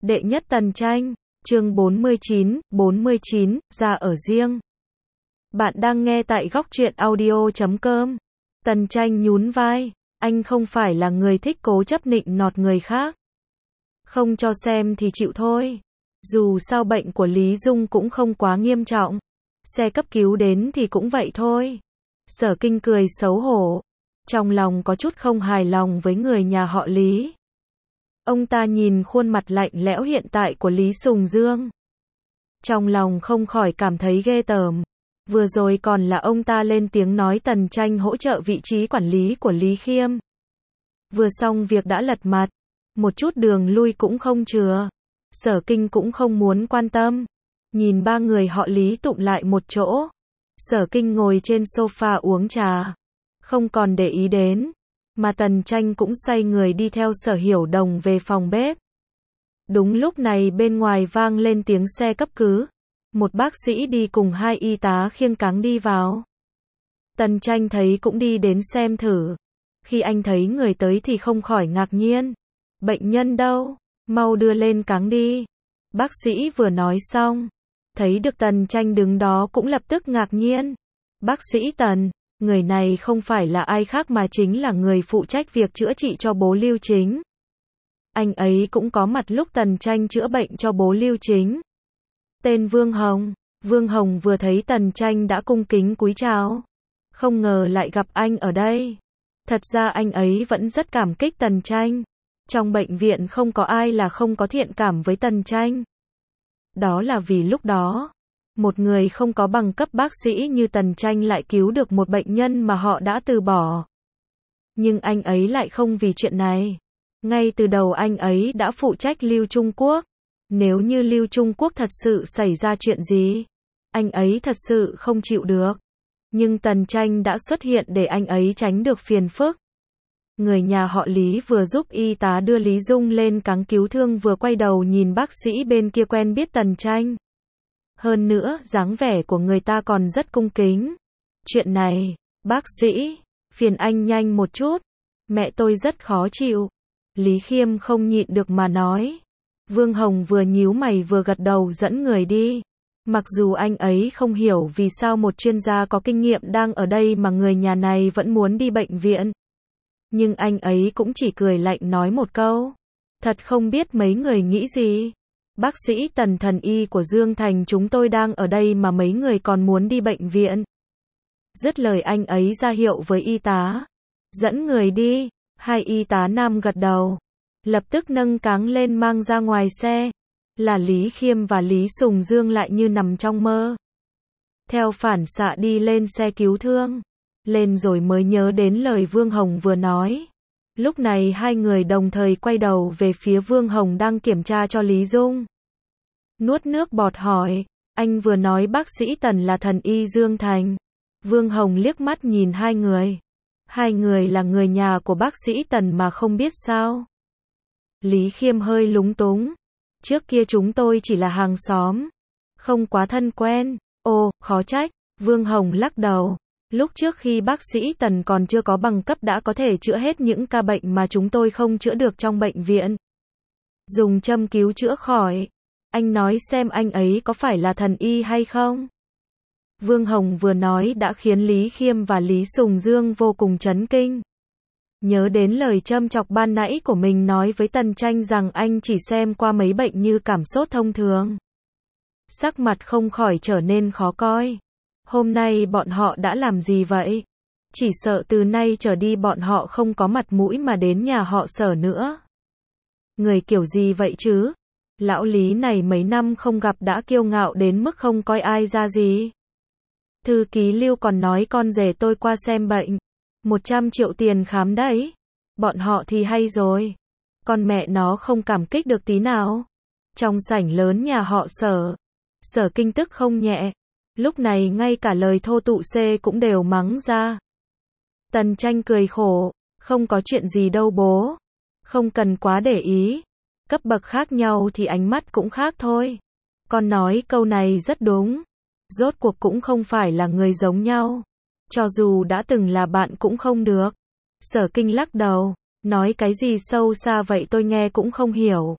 Đệ nhất Tần Tranh, chương 49, ra ở riêng. Bạn đang nghe tại góc truyện audio.com. Tần Tranh nhún vai, anh không phải là người thích cố chấp nịnh nọt người khác. Không cho xem thì chịu thôi. Dù sao bệnh của Lý Dung cũng không quá nghiêm trọng. Xe cấp cứu đến thì cũng vậy thôi. Sở Kinh cười xấu hổ. Trong lòng có chút không hài lòng với người nhà họ Lý. Ông ta nhìn khuôn mặt lạnh lẽo hiện tại của Lý Sùng Dương. Trong lòng không khỏi cảm thấy ghê tởm. Vừa rồi còn là ông ta lên tiếng nói Tần Tranh hỗ trợ vị trí quản lý của Lý Khiêm. Vừa xong việc đã lật mặt. Một chút đường lui cũng không chừa. Sở Kinh cũng không muốn quan tâm. Nhìn ba người họ Lý tụm lại một chỗ. Sở Kinh ngồi trên sofa uống trà. Không còn để ý đến. Mà Tần Tranh cũng xoay người đi theo Sở Hiểu Đồng về phòng bếp. Đúng lúc này bên ngoài vang lên tiếng xe cấp cứu. Một bác sĩ đi cùng hai y tá khiêng cáng đi vào. Tần Tranh thấy cũng đi đến xem thử. Khi anh thấy người tới thì không khỏi ngạc nhiên. Bệnh nhân đâu? Mau đưa lên cáng đi. Bác sĩ vừa nói xong. Thấy được Tần Tranh đứng đó cũng lập tức ngạc nhiên. Bác sĩ Tần, người này không phải là ai khác mà chính là người phụ trách việc chữa trị cho bố Lưu Chính. Anh ấy cũng có mặt lúc Tần Tranh chữa bệnh cho bố Lưu Chính. Tên Vương Hồng. Vương Hồng vừa thấy Tần Tranh đã cung kính cúi chào. Không ngờ lại gặp anh ở đây. Thật ra anh ấy vẫn rất cảm kích Tần Tranh. Trong bệnh viện không có ai là không có thiện cảm với Tần Tranh. Đó là vì lúc đó, một người không có bằng cấp bác sĩ như Tần Tranh lại cứu được một bệnh nhân mà họ đã từ bỏ. Nhưng anh ấy lại không vì chuyện này. Ngay từ đầu anh ấy đã phụ trách Lưu Trung Quốc. Nếu như Lưu Trung Quốc thật sự xảy ra chuyện gì, anh ấy thật sự không chịu được. Nhưng Tần Tranh đã xuất hiện để anh ấy tránh được phiền phức. Người nhà họ Lý vừa giúp y tá đưa Lý Dung lên cáng cứu thương vừa quay đầu nhìn bác sĩ bên kia quen biết Tần Tranh. Hơn nữa, dáng vẻ của người ta còn rất cung kính. Chuyện này, bác sĩ, phiền anh nhanh một chút. Mẹ tôi rất khó chịu. Lý Khiêm không nhịn được mà nói. Vương Hồng vừa nhíu mày vừa gật đầu dẫn người đi. Mặc dù anh ấy không hiểu vì sao một chuyên gia có kinh nghiệm đang ở đây mà người nhà này vẫn muốn đi bệnh viện. Nhưng anh ấy cũng chỉ cười lạnh nói một câu. Thật không biết mấy người nghĩ gì. Bác sĩ Tần thần y của Dương Thành chúng tôi đang ở đây mà mấy người còn muốn đi bệnh viện. Dứt lời anh ấy ra hiệu với y tá. Dẫn người đi. Hai y tá nam gật đầu. Lập tức nâng cáng lên mang ra ngoài xe. Là Lý Khiêm và Lý Sùng Dương lại như nằm trong mơ. Theo phản xạ đi lên xe cứu thương. Lên rồi mới nhớ đến lời Vương Hồng vừa nói. Lúc này hai người đồng thời quay đầu về phía Vương Hồng đang kiểm tra cho Lý Dung. Nuốt nước bọt hỏi, anh vừa nói bác sĩ Tần là thần y Dương Thành. Vương Hồng liếc mắt nhìn hai người. Hai người là người nhà của bác sĩ Tần mà không biết sao. Lý Khiêm hơi lúng túng. Trước kia chúng tôi chỉ là hàng xóm. Không quá thân quen. Ồ, khó trách. Vương Hồng lắc đầu. Lúc trước khi bác sĩ Tần còn chưa có bằng cấp đã có thể chữa hết những ca bệnh mà chúng tôi không chữa được trong bệnh viện. Dùng châm cứu chữa khỏi. Anh nói xem anh ấy có phải là thần y hay không? Vương Hồng vừa nói đã khiến Lý Khiêm và Lý Sùng Dương vô cùng chấn kinh. Nhớ đến lời châm chọc ban nãy của mình nói với Tần Tranh rằng anh chỉ xem qua mấy bệnh như cảm sốt thông thường. Sắc mặt không khỏi trở nên khó coi. Hôm nay bọn họ đã làm gì vậy? Chỉ sợ từ nay trở đi bọn họ không có mặt mũi mà đến nhà họ Sở nữa. Người kiểu gì vậy chứ? Lão Lý này mấy năm không gặp đã kiêu ngạo đến mức không coi ai ra gì. Thư ký Lưu còn nói con rể tôi qua xem bệnh. 100 triệu tiền khám đấy. Bọn họ thì hay rồi. Con mẹ nó không cảm kích được tí nào. Trong sảnh lớn nhà họ Sở. Sở Kinh tức không nhẹ. Lúc này ngay cả lời thô tục C cũng đều mắng ra. Tần Tranh cười khổ. Không có chuyện gì đâu bố. Không cần quá để ý. Cấp bậc khác nhau thì ánh mắt cũng khác thôi. Con nói câu này rất đúng. Rốt cuộc cũng không phải là người giống nhau. Cho dù đã từng là bạn cũng không được. Sở Kinh lắc đầu. Nói cái gì sâu xa vậy tôi nghe cũng không hiểu.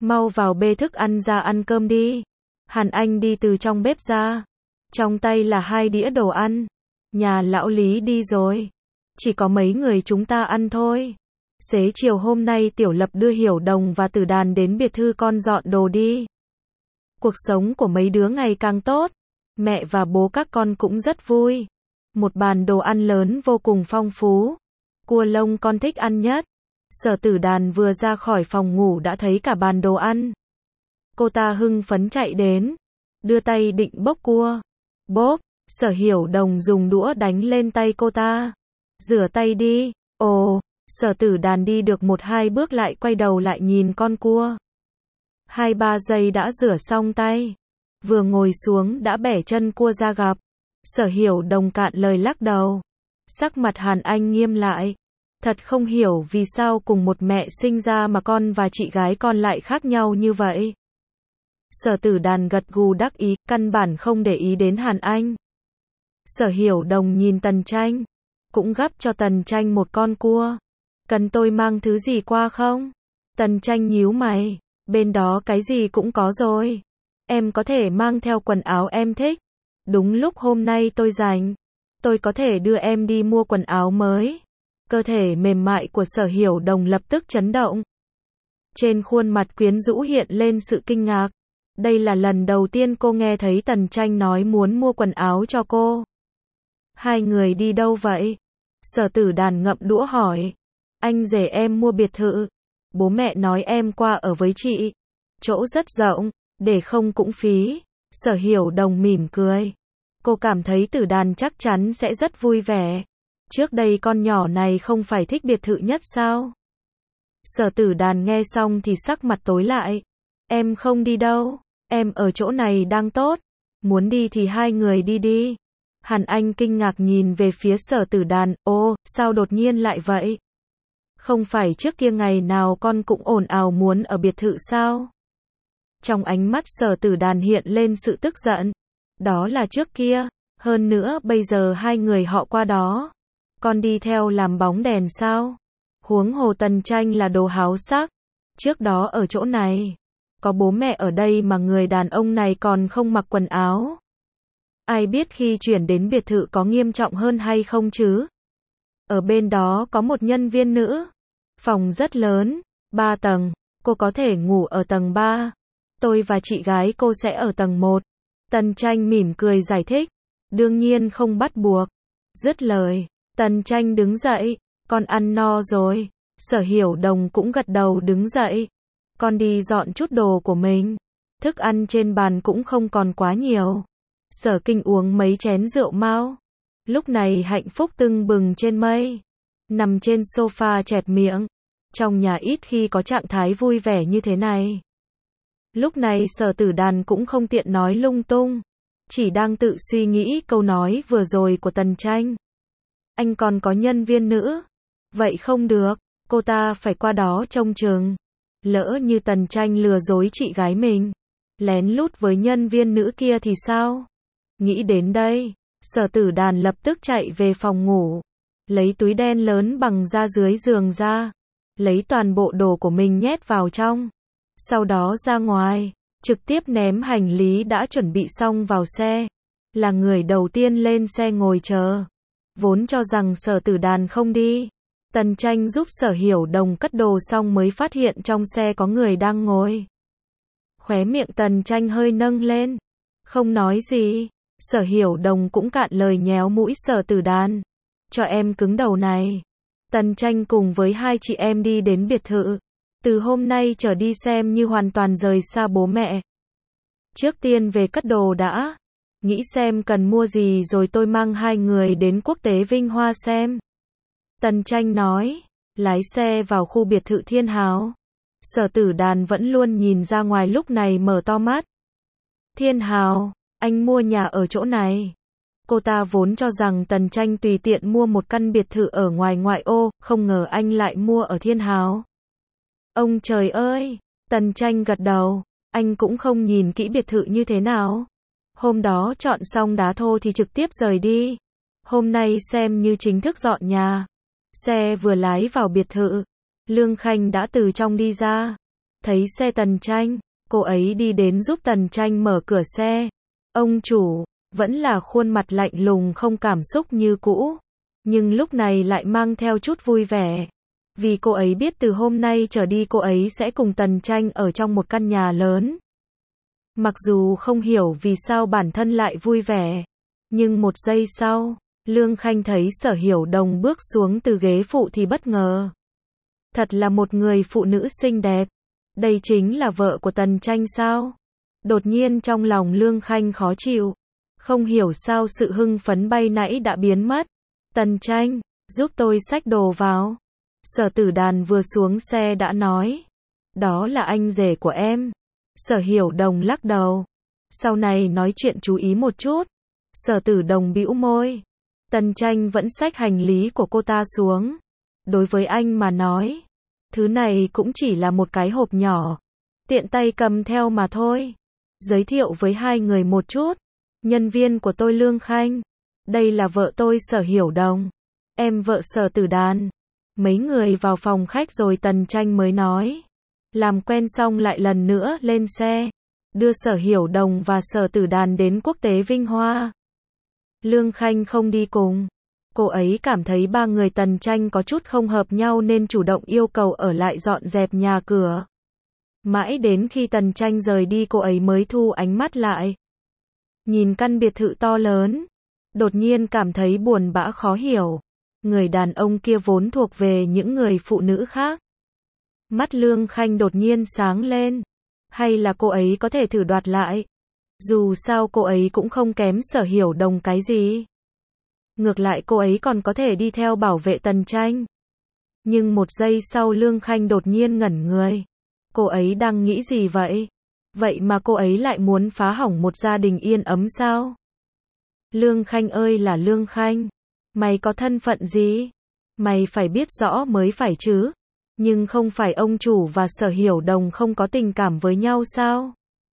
mau vào bê thức ăn ra ăn cơm đi. Hàn Anh đi từ trong bếp ra. Trong tay là 2 đĩa đồ ăn. Nhà lão Lý đi rồi. Chỉ có mấy người chúng ta ăn thôi. Xế chiều hôm nay Tiểu Lập đưa Hiểu Đồng và Tử Đàn đến biệt thự con dọn đồ đi. Cuộc sống của mấy đứa ngày càng tốt. Mẹ và bố các con cũng rất vui. Một bàn đồ ăn lớn vô cùng phong phú. Cua lông con thích ăn nhất. Sở Tử Đàn vừa ra khỏi phòng ngủ đã thấy cả bàn đồ ăn. Cô ta hưng phấn chạy đến. Đưa tay định bốc cua. Bốp, Sở Hiểu Đồng dùng đũa đánh lên tay cô ta. Rửa tay đi. Ồ, Sở Tử Đàn đi được 1-2 bước lại quay đầu lại nhìn con cua. 2-3 giây đã rửa xong tay. Vừa ngồi xuống đã bẻ chân cua ra gặp. Sở Hiểu Đồng cạn lời lắc đầu. Sắc mặt Hàn Anh nghiêm lại. Thật không hiểu vì sao cùng một mẹ sinh ra mà con và chị gái con lại khác nhau như vậy. Sở Tử Đàn gật gù đắc ý, căn bản không để ý đến Hàn Anh. Sở Hiểu Đồng nhìn Tần Tranh. Cũng gắp cho Tần Tranh một con cua. Cần tôi mang thứ gì qua không? Tần Tranh nhíu mày. Bên đó cái gì cũng có rồi. Em có thể mang theo quần áo em thích. Đúng lúc hôm nay tôi rảnh. Tôi có thể đưa em đi mua quần áo mới. Cơ thể mềm mại của Sở Hiểu Đồng lập tức chấn động. Trên khuôn mặt quyến rũ hiện lên sự kinh ngạc. Đây là lần đầu tiên cô nghe thấy Tần Tranh nói muốn mua quần áo cho cô. Hai người đi đâu vậy? Sở Tử Đàn ngậm đũa hỏi. Anh rể em mua biệt thự. Bố mẹ nói em qua ở với chị. Chỗ rất rộng, để không cũng phí. Sở Hiểu Đồng mỉm cười. Cô cảm thấy Tử Đàn chắc chắn sẽ rất vui vẻ. Trước đây con nhỏ này không phải thích biệt thự nhất sao? Sở Tử Đàn nghe xong thì sắc mặt tối lại. Em không đi đâu. Em ở chỗ này đang tốt. Muốn đi thì hai người đi đi. Hàn Anh kinh ngạc nhìn về phía Sở Tử Đàn. Ô, sao đột nhiên lại vậy? Không phải trước kia ngày nào con cũng ồn ào muốn ở biệt thự sao? Trong ánh mắt Sở Tử Đàn hiện lên sự tức giận. Đó là trước kia. Hơn nữa bây giờ hai người họ qua đó. Con đi theo làm bóng đèn sao? Huống hồ Tần Tranh là đồ háo sắc. Trước đó ở chỗ này. Có bố mẹ ở đây mà người đàn ông này còn không mặc quần áo. Ai biết khi chuyển đến biệt thự có nghiêm trọng hơn hay không chứ? Ở bên đó có một nhân viên nữ. Phòng rất lớn, 3 tầng. Cô có thể ngủ ở tầng 3. Tôi và chị gái cô sẽ ở tầng 1. Tần Tranh mỉm cười giải thích. Đương nhiên không bắt buộc. Dứt lời, Tần Tranh đứng dậy. Con ăn no rồi. Sở Hiểu Đồng cũng gật đầu đứng dậy. Con đi dọn chút đồ của mình. Thức ăn trên bàn cũng không còn quá nhiều. Sở Kinh uống mấy chén rượu mao. Lúc này hạnh phúc tưng bừng trên mây. Nằm trên sofa chẹp miệng. Trong nhà ít khi có trạng thái vui vẻ như thế này. Lúc này Sở Tử Đàn cũng không tiện nói lung tung. Chỉ đang tự suy nghĩ câu nói vừa rồi của Tần Tranh. Anh còn có nhân viên nữ. Vậy không được. Cô ta phải qua đó trông chừng. Lỡ như Tần Tranh lừa dối chị gái mình. Lén lút với nhân viên nữ kia thì sao? Nghĩ đến đây. Sở Tử Đàn lập tức chạy về phòng ngủ. Lấy túi đen lớn bằng da dưới giường ra. Lấy toàn bộ đồ của mình nhét vào trong. Sau đó ra ngoài. Trực tiếp ném hành lý đã chuẩn bị xong vào xe. Là người đầu tiên lên xe ngồi chờ. Vốn cho rằng Sở Tử Đàn không đi. Tần Tranh giúp Sở Hiểu Đồng cất đồ xong mới phát hiện trong xe có người đang ngồi. Khóe miệng Tần Tranh hơi nâng lên. Không nói gì. Sở Hiểu Đồng cũng cạn lời nhéo mũi Sở Tử Đàn. Cho em cứng đầu này. Tần Tranh cùng với hai chị em đi đến biệt thự. Từ hôm nay trở đi xem như hoàn toàn rời xa bố mẹ. Trước tiên về cất đồ đã. Nghĩ xem cần mua gì rồi tôi mang hai người đến Quốc tế Vinh Hoa xem. Tần Tranh nói. Lái xe vào khu biệt thự Thiên Hào. Sở Tử Đàn vẫn luôn nhìn ra ngoài lúc này mở to mắt. Thiên Hào, anh mua nhà ở chỗ này. Cô ta vốn cho rằng Tần Tranh tùy tiện mua một căn biệt thự ở ngoài ngoại ô, không ngờ anh lại mua ở Thiên Hào. Ông trời ơi! Tần Tranh gật đầu, anh cũng không nhìn kỹ biệt thự như thế nào. Hôm đó chọn xong đá thô thì trực tiếp rời đi. Hôm nay xem như chính thức dọn nhà. Xe vừa lái vào biệt thự, Lương Khanh đã từ trong đi ra. Thấy xe Tần Tranh, cô ấy đi đến giúp Tần Tranh mở cửa xe. Ông chủ, vẫn là khuôn mặt lạnh lùng không cảm xúc như cũ, nhưng lúc này lại mang theo chút vui vẻ. Vì cô ấy biết từ hôm nay trở đi cô ấy sẽ cùng Tần Tranh ở trong một căn nhà lớn. Mặc dù không hiểu vì sao bản thân lại vui vẻ, nhưng một giây sau, Lương Khanh thấy Sở Hiểu Đồng bước xuống từ ghế phụ thì bất ngờ. Thật là một người phụ nữ xinh đẹp. Đây chính là vợ của Tần Tranh sao? Đột nhiên trong lòng Lương Khanh khó chịu. Không hiểu sao sự hưng phấn bay nãy đã biến mất. Tần Tranh, giúp tôi xách đồ vào. Sở Tử Đàn vừa xuống xe đã nói. Đó là anh rể của em. Sở Hiểu Đồng lắc đầu. Sau này nói chuyện chú ý một chút. Sở Tử Đồng bĩu môi. Tần Tranh vẫn xách hành lý của cô ta xuống. Đối với anh mà nói, thứ này cũng chỉ là một cái hộp nhỏ. Tiện tay cầm theo mà thôi. Giới thiệu với hai người một chút. Nhân viên của tôi Lương Khanh. Đây là vợ tôi Sở Hiểu Đồng. Em vợ Sở Tử Đàn. Mấy người vào phòng khách rồi Tần Tranh mới nói. Làm quen xong lại lần nữa lên xe. Đưa Sở Hiểu Đồng và Sở Tử Đàn đến Quốc tế Vinh Hoa. Lương Khanh không đi cùng. Cô ấy cảm thấy ba người Tần Tranh có chút không hợp nhau nên chủ động yêu cầu ở lại dọn dẹp nhà cửa. Mãi đến khi Tần Tranh rời đi cô ấy mới thu ánh mắt lại. Nhìn căn biệt thự to lớn. Đột nhiên cảm thấy buồn bã khó hiểu. Người đàn ông kia vốn thuộc về những người phụ nữ khác. Mắt Lương Khanh đột nhiên sáng lên. Hay là cô ấy có thể thử đoạt lại. Dù sao cô ấy cũng không kém Sở Hiểu Đồng cái gì. Ngược lại cô ấy còn có thể đi theo bảo vệ Tần Tranh. Nhưng một giây sau Lương Khanh đột nhiên ngẩn người. Cô ấy đang nghĩ gì vậy? Vậy mà cô ấy lại muốn phá hỏng một gia đình yên ấm sao? Lương Khanh ơi là Lương Khanh. Mày có thân phận gì? Mày phải biết rõ mới phải chứ. Nhưng không phải ông chủ và Sở Hiểu Đồng không có tình cảm với nhau sao?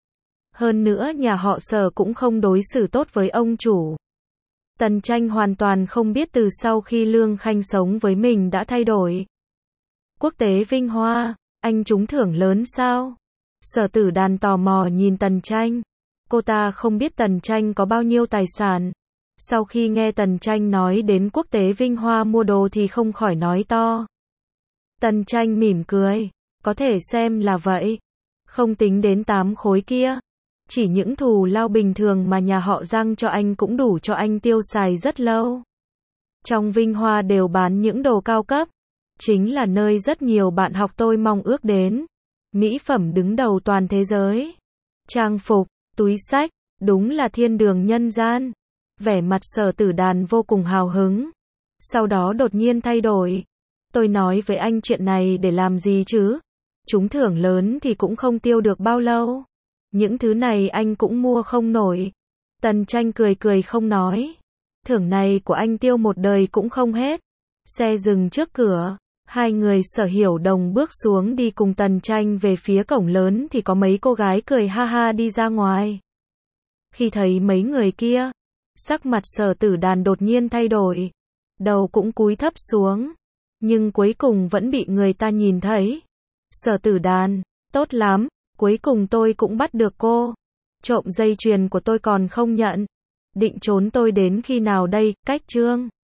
Hơn nữa nhà họ Sở cũng không đối xử tốt với ông chủ. Tần Tranh hoàn toàn không biết từ sau khi Lương Khanh sống với mình đã thay đổi. Quốc tế Vinh Hoa, anh trúng thưởng lớn sao? Sở Tử Đàn tò mò nhìn Tần Tranh. Cô ta không biết Tần Tranh có bao nhiêu tài sản. Sau khi nghe Tần Tranh nói đến Quốc tế Vinh Hoa mua đồ thì không khỏi nói to. Tần Tranh mỉm cười. Có thể xem là vậy. Không tính đến 8 khối kia. Chỉ những thù lao bình thường mà nhà họ Giang cho anh cũng đủ cho anh tiêu xài rất lâu. Trong Vinh Hoa đều bán những đồ cao cấp. Chính là nơi rất nhiều bạn học tôi mong ước đến. Mỹ phẩm đứng đầu toàn thế giới. Trang phục, túi xách, đúng là thiên đường nhân gian. Vẻ mặt Sở Tử Đàn vô cùng hào hứng. Sau đó đột nhiên thay đổi. Tôi nói với anh chuyện này để làm gì chứ? Trúng thưởng lớn thì cũng không tiêu được bao lâu. Những thứ này anh cũng mua không nổi. Tần Tranh cười cười không nói. Thưởng này của anh tiêu một đời cũng không hết. Xe dừng trước cửa. Hai người Sở Hiểu Đồng bước xuống đi cùng Tần Tranh về phía cổng lớn thì có mấy cô gái cười ha ha đi ra ngoài. Khi thấy mấy người kia, sắc mặt Sở Tử Đàn đột nhiên thay đổi. Đầu cũng cúi thấp xuống. Nhưng cuối cùng vẫn bị người ta nhìn thấy. Sở Tử Đàn, tốt lắm, cuối cùng tôi cũng bắt được cô. Trộm dây chuyền của tôi còn không nhận. Định trốn tôi đến khi nào đây, cách chương.